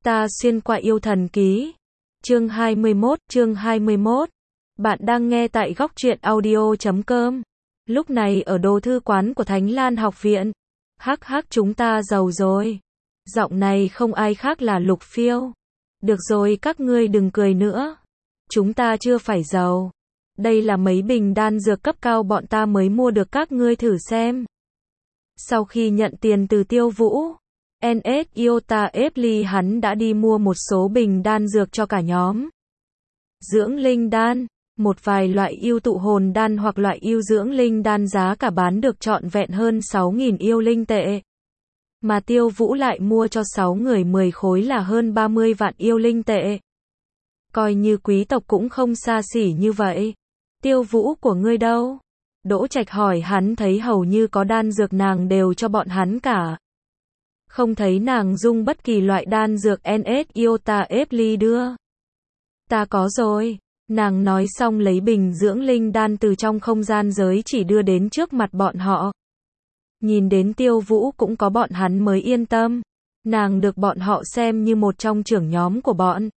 Ta xuyên qua yêu thần ký. Chương 21. Bạn đang nghe tại góc truyện audio.com. Lúc này ở đồ thư quán của Thánh Lan học viện. Hắc hắc, chúng ta giàu rồi. Giọng này không ai khác là Lục Phiêu. Được rồi, các ngươi đừng cười nữa. Chúng ta chưa phải giàu. Đây là mấy bình đan dược cấp cao bọn ta mới mua được, các ngươi thử xem. Sau khi nhận tiền từ Tiêu Vũ, NS Iota Fly hắn đã đi mua một số bình đan dược cho cả nhóm. Dưỡng linh đan, một vài loại yêu tụ hồn đan hoặc loại yêu dưỡng linh đan giá cả bán được trọn vẹn hơn 6.000 yêu linh tệ. Mà Tiêu Vũ lại mua cho 6 người 10 khối là hơn 30 vạn yêu linh tệ. Coi như quý tộc cũng không xa xỉ như vậy. Tiêu Vũ của ngươi đâu? Đỗ Trạch hỏi, hắn thấy hầu như có đan dược nàng đều cho bọn hắn cả. Không thấy nàng dung bất kỳ loại đan dược NS Iota Fly đưa. Ta có rồi. Nàng nói xong lấy bình dưỡng linh đan từ trong không gian giới chỉ đưa đến trước mặt bọn họ. Nhìn đến Tiêu Vũ cũng có bọn hắn mới yên tâm. Nàng được bọn họ xem như một trong trưởng nhóm của bọn.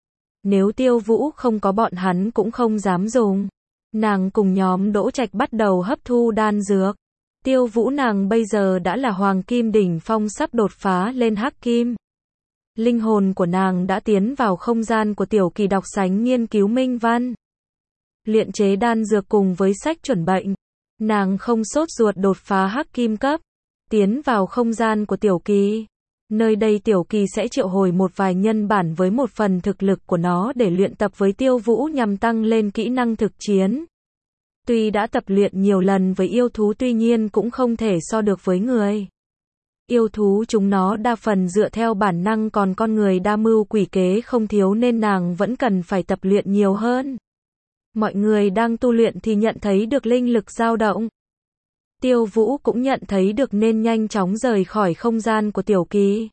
Nếu Tiêu Vũ không có bọn hắn cũng không dám dùng. Nàng cùng nhóm Đỗ Trạch bắt đầu hấp thu đan dược. Tiêu Vũ nàng bây giờ đã là Hoàng Kim đỉnh phong, sắp đột phá lên Hắc Kim. Linh hồn của nàng đã tiến vào không gian của Tiểu Kỳ đọc sánh nghiên cứu minh văn. Luyện chế đan dược cùng với sách chuẩn bệnh. Nàng không sốt ruột đột phá Hắc Kim cấp. Tiến vào không gian của Tiểu Kỳ. Nơi đây Tiểu Kỳ sẽ triệu hồi một vài nhân bản với một phần thực lực của nó để luyện tập với Tiêu Vũ nhằm tăng lên kỹ năng thực chiến. Tuy đã tập luyện nhiều lần với yêu thú, tuy nhiên cũng không thể so được với người. Yêu thú chúng nó đa phần dựa theo bản năng, còn con người đa mưu quỷ kế không thiếu, nên nàng vẫn cần phải tập luyện nhiều hơn. Mọi người đang tu luyện thì nhận thấy được linh lực dao động. Tiêu Vũ cũng nhận thấy được nên nhanh chóng rời khỏi không gian của Tiểu Kỳ.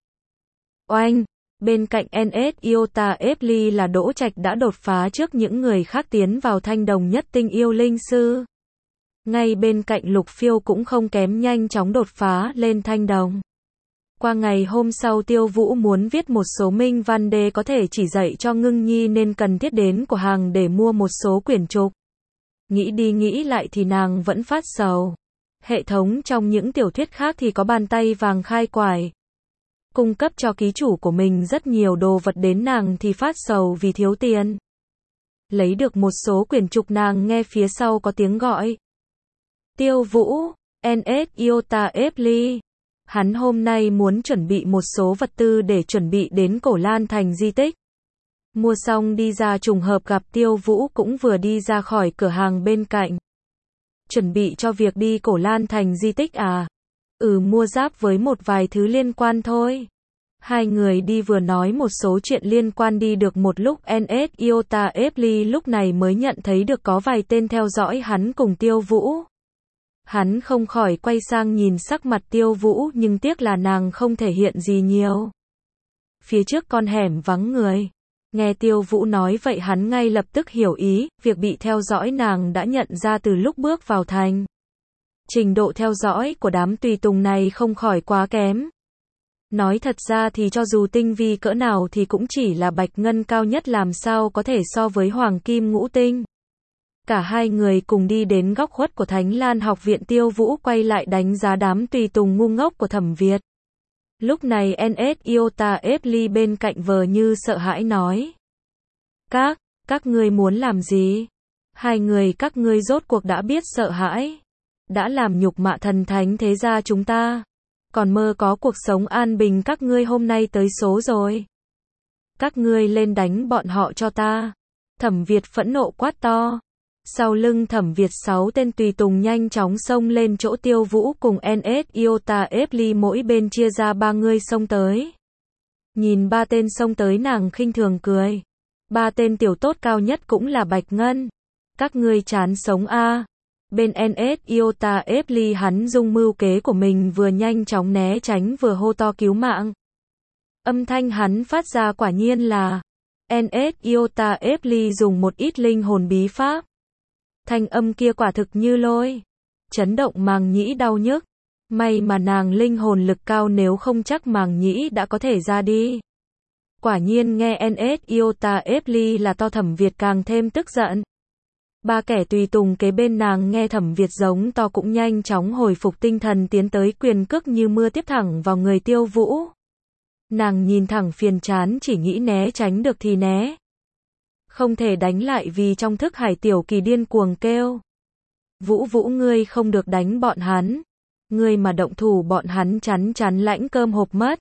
Oanh! Bên cạnh NS Iota Fly là Đỗ Trạch đã đột phá trước những người khác, tiến vào thanh đồng nhất tinh yêu linh sư. Ngay bên cạnh Lục Phiêu cũng không kém, nhanh chóng đột phá lên thanh đồng. Qua ngày hôm sau Tiêu Vũ muốn viết một số minh văn để có thể chỉ dạy cho Ngưng Nhi, nên cần thiết đến của hàng để mua một số quyển trục. Nghĩ đi nghĩ lại thì nàng vẫn phát sầu. Hệ thống trong những tiểu thuyết khác thì có bàn tay vàng khai quải. Cung cấp cho ký chủ của mình rất nhiều đồ vật, đến nàng thì phát sầu vì thiếu tiền. Lấy được một số quyển trục, nàng nghe phía sau có tiếng gọi. Tiêu Vũ, NS Iota Fly. Hắn hôm nay muốn chuẩn bị một số vật tư để chuẩn bị đến Cổ Lan Thành di tích. Mua xong đi ra, trùng hợp gặp Tiêu Vũ cũng vừa đi ra khỏi cửa hàng bên cạnh. Chuẩn bị cho việc đi Cổ Lan Thành di tích à? Mua giáp với một vài thứ liên quan thôi. Hai người đi vừa nói một số chuyện liên quan, đi được một lúc NS Iota Fly lúc này mới nhận thấy được có vài tên theo dõi hắn cùng Tiêu Vũ. Hắn không khỏi quay sang nhìn sắc mặt Tiêu Vũ, nhưng tiếc là nàng không thể hiện gì nhiều. Phía trước con hẻm vắng người. Nghe Tiêu Vũ nói vậy hắn ngay lập tức hiểu ý, việc bị theo dõi nàng đã nhận ra từ lúc bước vào thành. Trình độ theo dõi của đám tùy tùng này không khỏi quá kém. Nói thật ra thì cho dù tinh vi cỡ nào thì cũng chỉ là bạch ngân cao nhất, làm sao có thể so với hoàng kim ngũ tinh. Cả hai người cùng đi đến góc khuất của Thánh Lan học viện. Tiêu Vũ quay lại đánh giá đám tùy tùng ngu ngốc của Thẩm Việt. Lúc này NS Iota Fly bên cạnh vờ như sợ hãi nói. Các ngươi muốn làm gì? Hai người các ngươi rốt cuộc đã biết sợ hãi. Đã làm nhục mạ thần thánh thế gia chúng ta. Còn mơ có cuộc sống an bình, các ngươi hôm nay tới số rồi. Các ngươi lên đánh bọn họ cho ta. Thẩm Việt phẫn nộ quát to. Sau lưng Thẩm Việt 6 tên tùy tùng nhanh chóng xông lên chỗ Tiêu Vũ cùng NS Iota Fly, mỗi bên chia ra 3 người xông tới. Nhìn 3 tên xông tới, nàng khinh thường cười. 3 tên tiểu tốt cao nhất cũng là bạch ngân. Các ngươi chán sống a. Bên NS Iota Fly hắn dùng mưu kế của mình, vừa nhanh chóng né tránh vừa hô to cứu mạng. Âm thanh hắn phát ra quả nhiên là NS Iota Fly dùng một ít linh hồn bí pháp. Thanh âm kia quả thực như lôi, chấn động màng nhĩ đau nhức. May mà nàng linh hồn lực cao, nếu không chắc màng nhĩ đã có thể ra đi. Quả nhiên nghe NS Iota Epli là to. Thẩm Việt càng thêm tức giận. Ba kẻ tùy tùng kế bên nàng nghe Thẩm Việt giống to cũng nhanh chóng hồi phục tinh thần tiến tới quyền cước như mưa tiếp thẳng vào người Tiêu Vũ. Nàng nhìn thẳng phiền chán chỉ nghĩ né tránh được thì né. Không thể đánh lại vì trong thức hải Tiểu Kỳ điên cuồng kêu. Vũ Vũ ngươi không được đánh bọn hắn. Ngươi mà động thủ bọn hắn chắn chắn lãnh cơm hộp mất.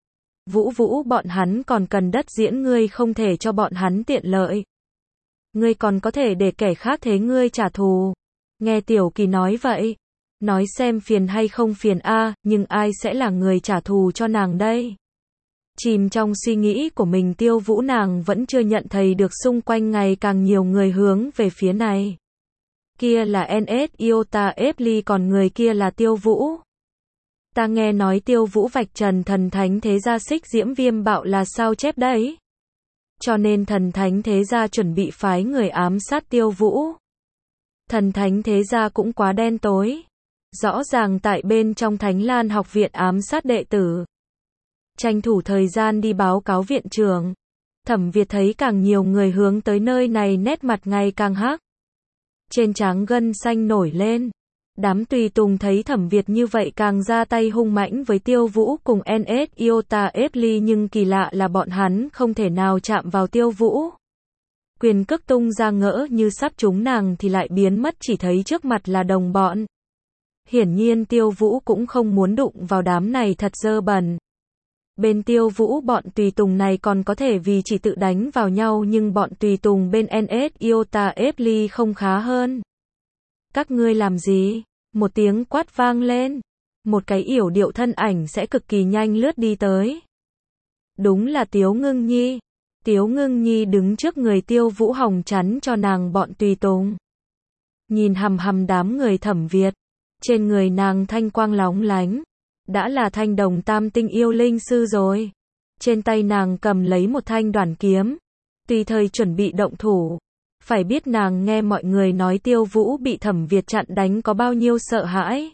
Vũ Vũ bọn hắn còn cần đất diễn ngươi không thể cho bọn hắn tiện lợi. Ngươi còn có thể để kẻ khác thế ngươi trả thù. Nghe Tiểu Kỳ nói vậy. Nói xem phiền hay không phiền a, nhưng ai sẽ là người trả thù cho nàng đây? Chìm trong suy nghĩ của mình Tiêu Vũ nàng vẫn chưa nhận thấy được xung quanh ngày càng nhiều người hướng về phía này. Kia là NS Iota Epli còn người kia là Tiêu Vũ. Ta nghe nói Tiêu Vũ vạch trần thần thánh thế gia Xích Diễm Viêm Bạo là sao chép đấy. Cho nên thần thánh thế gia chuẩn bị phái người ám sát Tiêu Vũ. Thần thánh thế gia cũng quá đen tối. Rõ ràng tại bên trong Thánh Lan học viện ám sát đệ tử. Tranh thủ thời gian đi báo cáo viện trưởng. Thẩm Việt thấy càng nhiều người hướng tới nơi này nét mặt ngày càng hắc. Trên trán gân xanh nổi lên. Đám tùy tùng thấy Thẩm Việt như vậy càng ra tay hung mãnh với Tiêu Vũ cùng NS Iota Epli nhưng kỳ lạ là bọn hắn không thể nào chạm vào Tiêu Vũ. Quyền cước tung ra ngỡ như sắp trúng nàng thì lại biến mất chỉ thấy trước mặt là đồng bọn. Hiển nhiên Tiêu Vũ cũng không muốn đụng vào đám này thật dơ bẩn. Bên Tiêu Vũ bọn tùy tùng này còn có thể vì chỉ tự đánh vào nhau nhưng bọn tùy tùng bên NS Iota Epli không khá hơn. Các ngươi làm gì? Một tiếng quát vang lên. Một cái yểu điệu thân ảnh sẽ cực kỳ nhanh lướt đi tới. Đúng là Tiếu Ngưng Nhi. Tiếu Ngưng Nhi đứng trước người Tiêu Vũ hòng chắn cho nàng bọn tùy tùng. Nhìn hằm hằm đám người Thẩm Việt. Trên người nàng thanh quang lóng lánh. Đã là thanh đồng tam tinh yêu linh sư rồi. Trên tay nàng cầm lấy một thanh đoản kiếm. Tùy thời chuẩn bị động thủ. Phải biết nàng nghe mọi người nói Tiêu Vũ bị Thẩm Việt chặn đánh có bao nhiêu sợ hãi.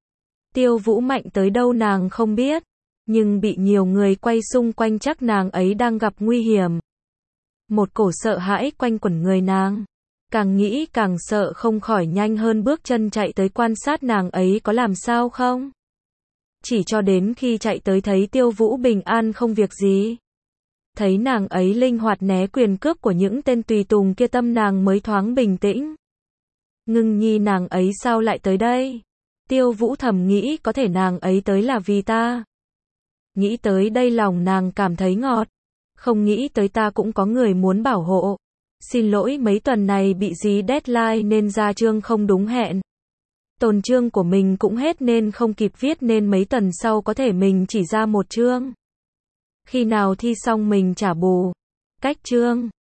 Tiêu Vũ mạnh tới đâu nàng không biết. Nhưng bị nhiều người quay xung quanh chắc nàng ấy đang gặp nguy hiểm. Một cổ sợ hãi quanh quẩn người nàng. Càng nghĩ càng sợ không khỏi nhanh hơn bước chân chạy tới quan sát nàng ấy có làm sao không. Chỉ cho đến khi chạy tới thấy Tiêu Vũ bình an không việc gì. Thấy nàng ấy linh hoạt né quyền cước của những tên tùy tùng kia tâm nàng mới thoáng bình tĩnh. Ngưng Nhi nàng ấy sao lại tới đây? Tiêu Vũ thầm nghĩ có thể nàng ấy tới là vì ta. Nghĩ tới đây lòng nàng cảm thấy ngọt. Không nghĩ tới ta cũng có người muốn bảo hộ. Xin lỗi mấy tuần này bị dí deadline nên ra chương không đúng hẹn. Tồn chương của mình cũng hết nên không kịp viết nên mấy tuần sau có thể mình chỉ ra một chương. Khi nào thi xong mình trả bù. Cách chương.